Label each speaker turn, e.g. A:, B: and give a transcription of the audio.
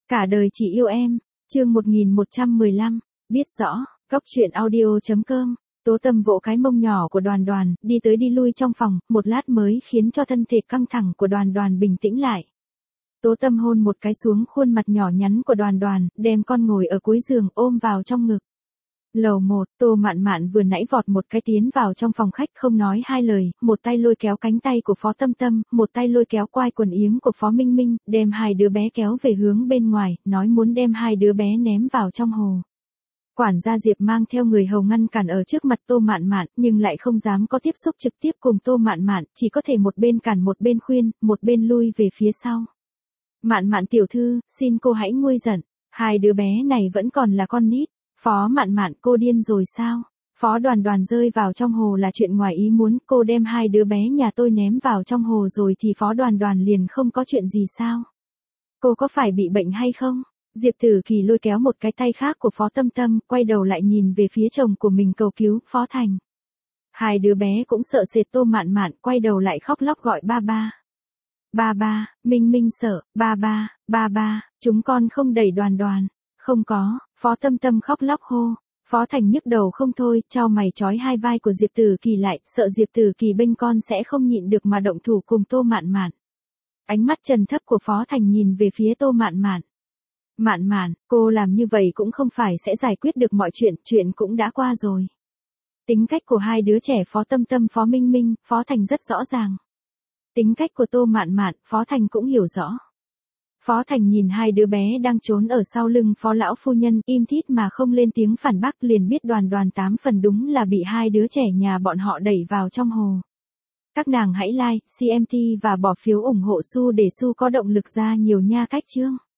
A: Cả đời chỉ yêu em, chương 1115, biết rõ, góc truyện audio.com. Tố Tâm vỗ cái mông nhỏ của Đoàn Đoàn, đi tới đi lui trong phòng, một lát mới khiến cho thân thể căng thẳng của Đoàn Đoàn bình tĩnh lại. Tố Tâm hôn một cái xuống khuôn mặt nhỏ nhắn của Đoàn Đoàn, đem con ngồi ở cuối giường ôm vào trong ngực. Lầu 1, Tô Mạn Mạn vừa nãy vọt một cái tiến vào trong phòng khách không nói hai lời, một tay lôi kéo cánh tay của Phó Tâm Tâm, một tay lôi kéo quai quần yếm của Phó Minh Minh, đem hai đứa bé kéo về hướng bên ngoài, nói muốn đem hai đứa bé ném vào trong hồ. Quản gia Diệp mang theo người hầu ngăn cản ở trước mặt Tô Mạn Mạn, nhưng lại không dám có tiếp xúc trực tiếp cùng Tô Mạn Mạn, chỉ có thể một bên cản một bên khuyên, một bên lui về phía sau. Mạn Mạn tiểu thư, xin cô hãy nguôi giận, hai đứa bé này vẫn còn là con nít. Phó Mạn Mạn, cô điên rồi sao? Phó Đoàn Đoàn rơi vào trong hồ là chuyện ngoài ý muốn, cô đem hai đứa bé nhà tôi ném vào trong hồ rồi thì Phó Đoàn Đoàn liền không có chuyện gì sao? Cô có phải bị bệnh hay không? Diệp Tử Kỳ lôi kéo một cái tay khác của Phó Tâm Tâm, quay đầu lại nhìn về phía chồng của mình cầu cứu, Phó Thành. Hai đứa bé cũng sợ sệt Tô Mạn Mạn, quay đầu lại khóc lóc gọi ba ba. Ba ba, Minh Minh sợ, ba ba, chúng con không đẩy Đoàn Đoàn. Không có, Phó Tâm Tâm khóc lóc hô. Phó Thành nhức đầu không thôi, chau mày trói hai vai của Diệp Tử Kỳ lại, sợ Diệp Tử Kỳ bênh con sẽ không nhịn được mà động thủ cùng Tô Mạn Mạn. Ánh mắt trầm thấp của Phó Thành nhìn về phía Tô Mạn Mạn. Mạn Mạn, cô làm như vậy cũng không phải sẽ giải quyết được mọi chuyện, chuyện cũng đã qua rồi. Tính cách của hai đứa trẻ Phó Tâm Tâm, Phó Minh Minh, Phó Thành rất rõ ràng. Tính cách của Tô Mạn Mạn, Phó Thành cũng hiểu rõ. Phó Thành nhìn hai đứa bé đang trốn ở sau lưng Phó lão phu nhân, im thít mà không lên tiếng phản bác, liền biết Đoàn Đoàn 8 phần đúng là bị hai đứa trẻ nhà bọn họ đẩy vào trong hồ. Các nàng hãy like, CMT và bỏ phiếu ủng hộ Su để Su có động lực ra nhiều nha cách chương.